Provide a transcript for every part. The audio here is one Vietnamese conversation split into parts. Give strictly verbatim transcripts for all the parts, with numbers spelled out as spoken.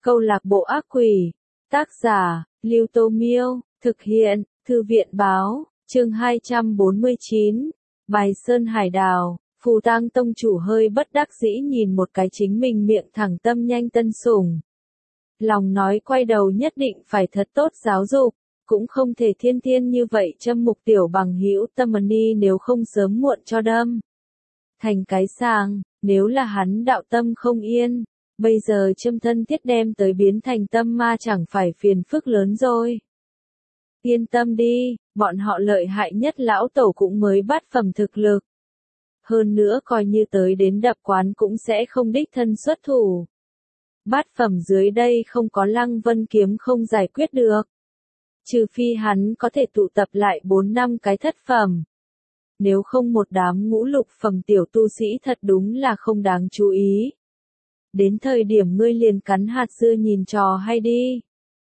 Câu lạc bộ ác quỷ. Tác giả, Lưu Tô Miêu. Thực hiện, Thư viện Báo. Chương hai trăm bốn mươi chín. Bài Sơn Hải Đào. Phù Tang tông chủ hơi bất đắc dĩ nhìn một cái chính mình miệng thẳng tâm nhanh tân sủng. Lòng nói quay đầu nhất định phải thật tốt giáo dục, cũng không thể thiên thiên như vậy châm mục tiểu bằng hữu tâm ni nếu không sớm muộn cho đâm. Thành cái sàng, nếu là hắn đạo tâm không yên, bây giờ châm thân thiết đem tới biến thành tâm ma chẳng phải phiền phức lớn rồi. Yên tâm đi, bọn họ lợi hại nhất lão tổ cũng mới bắt phẩm thực lực. Hơn nữa coi như tới đến đập quán cũng sẽ không đích thân xuất thủ. Bát phẩm dưới đây không có Lăng Vân kiếm không giải quyết được. Trừ phi hắn có thể tụ tập lại bốn năm cái thất phẩm. Nếu không một đám ngũ lục phẩm tiểu tu sĩ thật đúng là không đáng chú ý. Đến thời điểm ngươi liền cắn hạt dưa nhìn trò hay đi.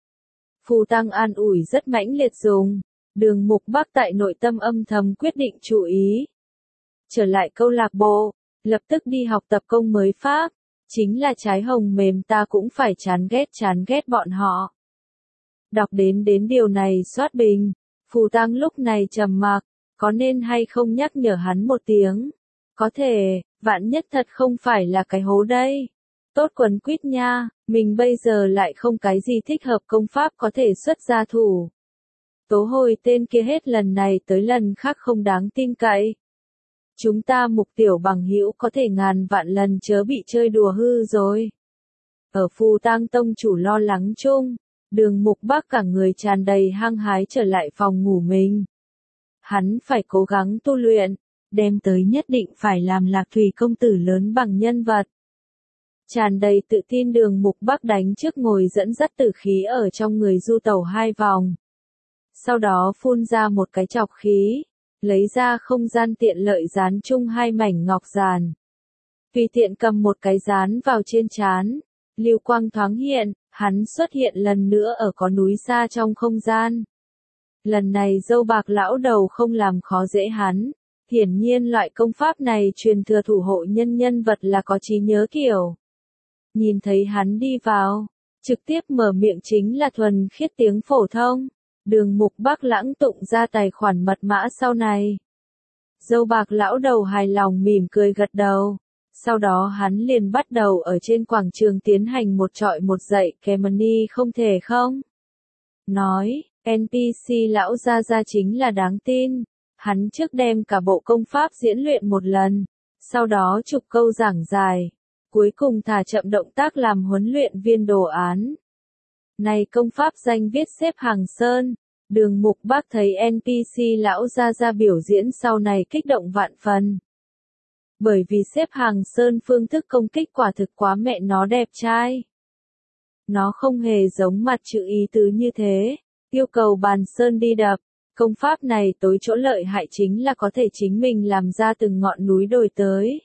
Phù Tang an ủi rất mãnh liệt dùng. Đường Mục Bắc tại nội tâm âm thầm quyết định chú ý. Trở lại câu lạc bộ, lập tức đi học tập công mới pháp. Chính là trái hồng mềm ta cũng phải chán ghét chán ghét bọn họ. Đọc đến đến điều này soát bình, Phù Tang lúc này trầm mặc, có nên hay không nhắc nhở hắn một tiếng. Có thể, vạn nhất thật không phải là cái hố đây. Tốt quấn quýt nha, mình bây giờ lại không cái gì thích hợp công pháp có thể xuất ra thủ. Tố hồi tên kia hết lần này tới lần khác không đáng tin cậy. Chúng ta mục tiểu bằng hữu có thể ngàn vạn lần chớ bị chơi đùa hư rồi. Ở Phù Tang tông chủ lo lắng chung, Đường Mục Bắc cả người tràn đầy hăng hái trở lại phòng ngủ mình. Hắn phải cố gắng tu luyện, đem tới nhất định phải làm Lạc Thủy công tử lớn bằng nhân vật. Tràn đầy tự tin Đường Mục Bắc đánh trước ngồi dẫn dắt tử khí ở trong người du tẩu hai vòng. Sau đó phun ra một cái chọc khí. Lấy ra không gian tiện lợi dán chung hai mảnh ngọc giàn. Tùy tiện cầm một cái dán vào trên trán. Lưu quang thoáng hiện, hắn xuất hiện lần nữa ở có núi xa trong không gian. Lần này dâu bạc lão đầu không làm khó dễ hắn. Hiển nhiên loại công pháp này truyền thừa thủ hộ nhân nhân vật là có trí nhớ kiểu. Nhìn thấy hắn đi vào, trực tiếp mở miệng chính là thuần khiết tiếng phổ thông. Đường Mục Bắc lãng tụng ra tài khoản mật mã sau này. Dâu bạc lão đầu hài lòng mỉm cười gật đầu. Sau đó hắn liền bắt đầu ở trên quảng trường tiến hành một trọi một dạy Kemani không thể không. Nói, en pê xê lão gia gia chính là đáng tin. Hắn trước đem cả bộ công pháp diễn luyện một lần. Sau đó chục câu giảng dài. Cuối cùng thả chậm động tác làm huấn luyện viên đồ án. Này công pháp danh viết xếp hàng sơn, Đường Mục Bắc thấy en pê xê lão gia gia biểu diễn sau này kích động vạn phần. Bởi vì xếp hàng sơn phương thức công kích quả thực quá mẹ nó đẹp trai. Nó không hề giống mặt chữ ý tứ như thế, yêu cầu bàn sơn đi đập, công pháp này tối chỗ lợi hại chính là có thể chính mình làm ra từng ngọn núi đồi tới.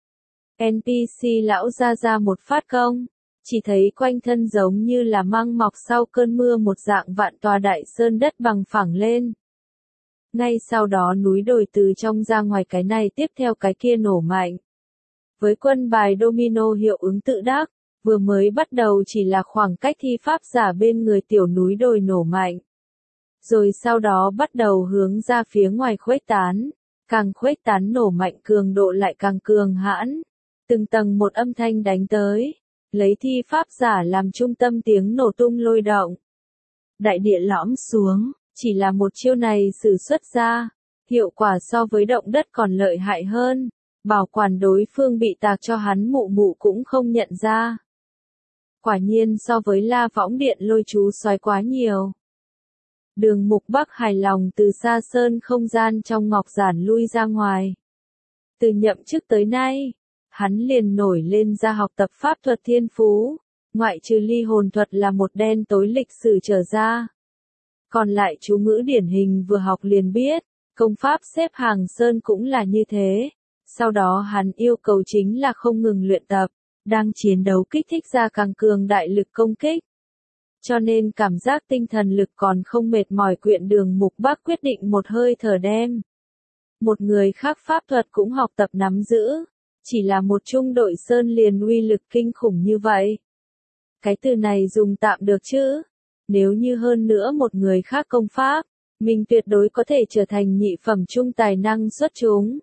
en pê xê lão gia gia một phát công. Chỉ thấy quanh thân giống như là măng mọc sau cơn mưa một dạng vạn tòa đại sơn đất bằng phẳng lên. Ngay sau đó núi đồi từ trong ra ngoài cái này tiếp theo cái kia nổ mạnh. Với quân bài domino hiệu ứng tự đắc, vừa mới bắt đầu chỉ là khoảng cách thi pháp giả bên người tiểu núi đồi nổ mạnh. Rồi sau đó bắt đầu hướng ra phía ngoài khuếch tán, càng khuếch tán nổ mạnh cường độ lại càng cường hãn. Từng tầng một âm thanh đánh tới. Lấy thi pháp giả làm trung tâm tiếng nổ tung lôi động. Đại địa lõm xuống, chỉ là một chiêu này sử xuất ra, hiệu quả so với động đất còn lợi hại hơn, bảo quản đối phương bị tạc cho hắn mụ mụ cũng không nhận ra. Quả nhiên so với La Võng Điện lôi chú xoáy quá nhiều. Đường Mục Bắc hài lòng từ xa sơn không gian trong ngọc giản lui ra ngoài. Từ nhậm chức tới nay, hắn liền nổi lên ra học tập pháp thuật thiên phú, ngoại trừ ly hồn thuật là một đen tối lịch sử trở ra. Còn lại chú ngữ điển hình vừa học liền biết, công pháp xếp hàng sơn cũng là như thế. Sau đó hắn yêu cầu chính là không ngừng luyện tập, đang chiến đấu kích thích ra càng cường đại lực công kích. Cho nên cảm giác tinh thần lực còn không mệt mỏi quyện Đường Mục Bắc quyết định một hơi thở đem. Một người khác pháp thuật cũng học tập nắm giữ. Chỉ là một trung đội sơn liền uy lực kinh khủng như vậy. Cái từ này dùng tạm được chứ? Nếu như hơn nữa một người khác công pháp, mình tuyệt đối có thể trở thành nhị phẩm trung tài năng xuất chúng.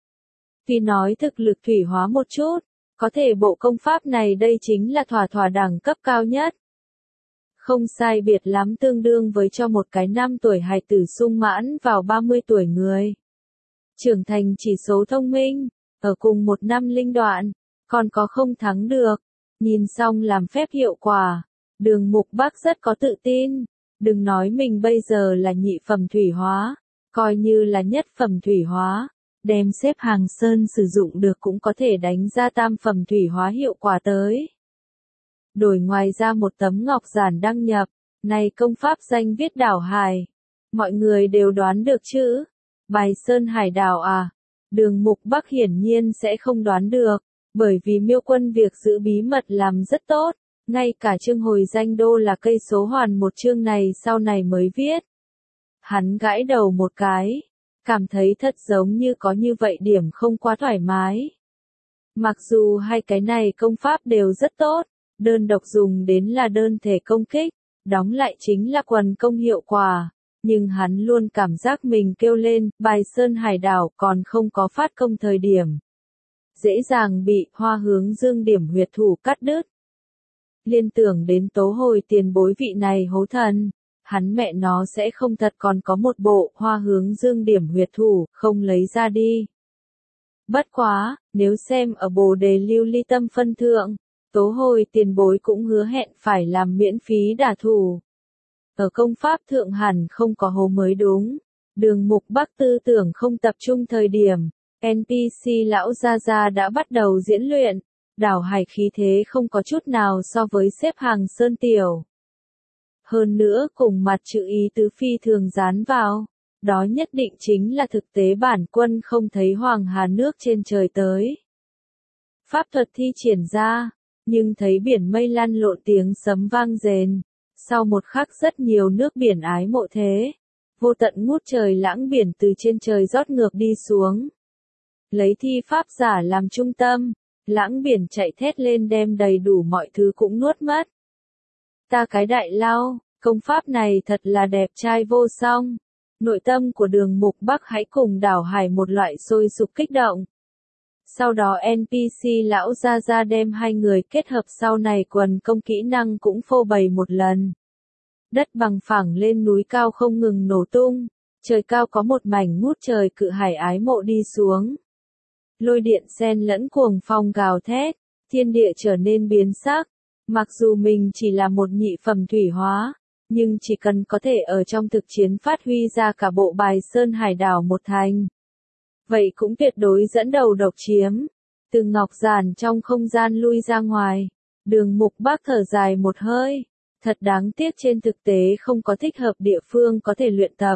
Vì nói thực lực thủy hóa một chút, có thể bộ công pháp này đây chính là thỏa thỏa đẳng cấp cao nhất. Không sai biệt lắm tương đương với cho một cái năm tuổi hài tử sung mãn vào ba mươi tuổi người. Trưởng thành chỉ số thông minh, ở cùng một năm linh đoạn, còn có không thắng được. Nhìn xong làm phép hiệu quả, Đường Mục Bắc rất có tự tin. Đừng nói mình bây giờ là nhị phẩm thủy hóa, coi như là nhất phẩm thủy hóa, đem xếp hàng sơn sử dụng được cũng có thể đánh ra tam phẩm thủy hóa hiệu quả tới. Đổi ngoài ra một tấm ngọc giản đăng nhập, này công pháp danh viết đảo hải. Mọi người đều đoán được chứ? Bài Sơn Hải Đảo à? Đường Mục Bắc hiển nhiên sẽ không đoán được, bởi vì Miêu Quân việc giữ bí mật làm rất tốt, ngay cả chương hồi danh đô là cây số hoàn một chương này sau này mới viết. Hắn gãi đầu một cái, cảm thấy thật giống như có như vậy điểm không quá thoải mái. Mặc dù hai cái này công pháp đều rất tốt, đơn độc dùng đến là đơn thể công kích, đóng lại chính là quần công hiệu quả, nhưng hắn luôn cảm giác mình kêu lên, bài Sơn Hải Đảo còn không có phát công thời điểm. Dễ dàng bị Hoa Hướng Dương điểm huyệt thủ cắt đứt. Liên tưởng đến tố hồi tiền bối vị này hố thần, hắn mẹ nó sẽ không thật còn có một bộ Hoa Hướng Dương điểm huyệt thủ, không lấy ra đi. Bất quá, nếu xem ở Bồ Đề Lưu Ly Tâm phân thượng, tố hồi tiền bối cũng hứa hẹn phải làm miễn phí đả thủ. Ở công pháp thượng hẳn không có hố mới đúng. Đường Mục Bắc tư tưởng không tập trung thời điểm, en pê xê lão Gia Gia đã bắt đầu diễn luyện. Đảo hải khí thế không có chút nào so với xếp hàng sơn tiểu. Hơn nữa cùng mặt chữ ý tứ phi thường dán vào, đó nhất định chính là thực tế bản quân không thấy hoàng hà nước trên trời tới. Pháp thuật thi triển ra, nhưng thấy biển mây lăn lộn tiếng sấm vang rền, sau một khắc rất nhiều nước biển ái mộ thế, vô tận ngút trời lãng biển từ trên trời rót ngược đi xuống. Lấy thi pháp giả làm trung tâm, lãng biển chạy thét lên đem đầy đủ mọi thứ cũng nuốt mất. Ta cái đại lao, công pháp này thật là đẹp trai vô song. Nội tâm của Đường Mục Bắc hãy cùng đảo hải một loại sôi sục kích động. Sau đó en pê xê lão Gia Gia đem hai người kết hợp sau này quần công kỹ năng cũng phô bày một lần. Đất bằng phẳng lên núi cao không ngừng nổ tung, trời cao có một mảnh ngút trời cự hải ái mộ đi xuống. Lôi điện xen lẫn cuồng phong gào thét, thiên địa trở nên biến sắc. Mặc dù mình chỉ là một nhị phẩm thủy hóa, nhưng chỉ cần có thể ở trong thực chiến phát huy ra cả bộ bài Sơn Hải Đảo một thành, vậy cũng tuyệt đối dẫn đầu độc chiếm. Từ ngọc giản trong không gian lui ra ngoài, Đường Mục Bắc thở dài một hơi, thật đáng tiếc trên thực tế không có thích hợp địa phương có thể luyện tập.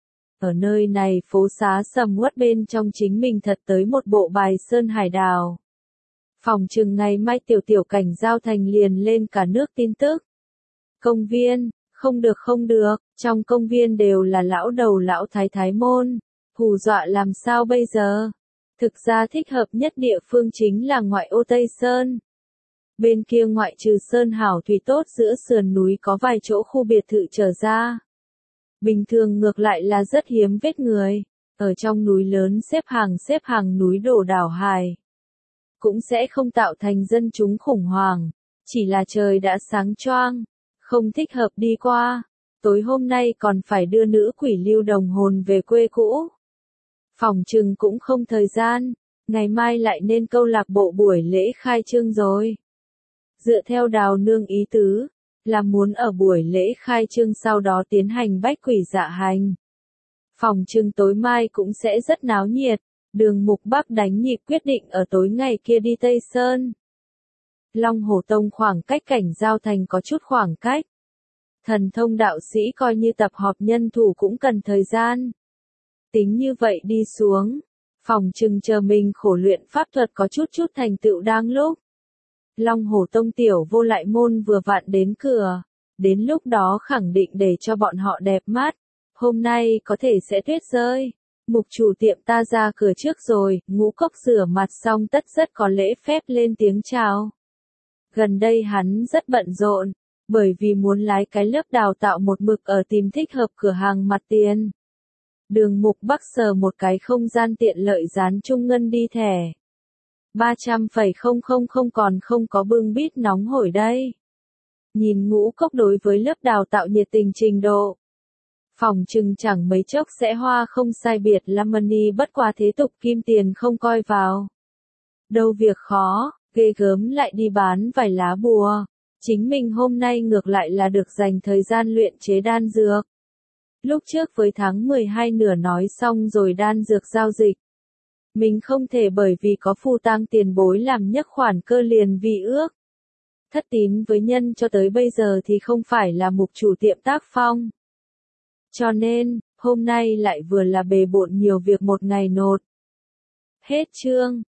Ở nơi này phố xá sầm uất bên trong chính mình thật tới một bộ bài Sơn Hải Đảo. Phòng chừng ngày mai tiểu tiểu cảnh giao thành liền lên cả nước tin tức. Công viên, không được không được, trong công viên đều là lão đầu lão thái thái môn, hù dọa làm sao bây giờ? Thực ra thích hợp nhất địa phương chính là ngoại ô Tây Sơn. Bên kia ngoại trừ Sơn hảo thủy tốt giữa sườn núi có vài chỗ khu biệt thự trở ra. Bình thường ngược lại là rất hiếm vết người, ở trong núi lớn xếp hàng xếp hàng núi đổ đảo hải. Cũng sẽ không tạo thành dân chúng khủng hoảng, chỉ là trời đã sáng choang, không thích hợp đi qua. Tối hôm nay còn phải đưa nữ quỷ lưu đồng hồn về quê cũ. Phòng trừng cũng không thời gian, ngày mai lại nên câu lạc bộ buổi lễ khai trương rồi. Dựa theo Đào Nương ý tứ, là muốn ở buổi lễ khai trương sau đó tiến hành bách quỷ dạ hành. Phòng trừng tối mai cũng sẽ rất náo nhiệt. Đường Mục Bắc đánh nhịp quyết định ở tối ngày kia đi Tây Sơn. Long Hổ Tông khoảng cách cảnh giao thành có chút khoảng cách. Thần thông đạo sĩ coi như tập họp nhân thủ cũng cần thời gian. Tính như vậy đi xuống, phòng trừng chờ mình khổ luyện pháp thuật có chút chút thành tựu đang lúc. Long Hổ Tông tiểu vô lại môn vừa vặn đến cửa, đến lúc đó khẳng định để cho bọn họ đẹp mắt. Hôm nay có thể sẽ tuyết rơi. Mục chủ tiệm ta ra cửa trước rồi, Ngũ Cốc rửa mặt xong tất rất có lễ phép lên tiếng chào. Gần đây hắn rất bận rộn, bởi vì muốn lái cái lớp đào tạo một mực ở tìm thích hợp cửa hàng mặt tiền. Đường Mục Bắc sờ một cái không gian tiện lợi dán trung ngân đi thẻ. ba trăm phẩy không không không còn không có bưng bít nóng hổi đây. Nhìn Ngũ Cốc đối với lớp đào tạo nhiệt tình trình độ. Phòng chừng chẳng mấy chốc sẽ hoa không sai biệt là money, bất quá thế tục kim tiền không coi vào. Đâu việc khó, ghê gớm lại đi bán vài lá bùa. Chính mình hôm nay ngược lại là được dành thời gian luyện chế đan dược. Lúc trước với tháng mười hai nửa nói xong rồi đan dược giao dịch. Mình không thể bởi vì có phù tang tiền bối làm nhấc khoản cơ liền vì ước. Thất tín với nhân cho tới bây giờ thì không phải là mục chủ tiệm tác phong. Cho nên, hôm nay lại vừa là bề bộn nhiều việc một ngày nột. Hết chương.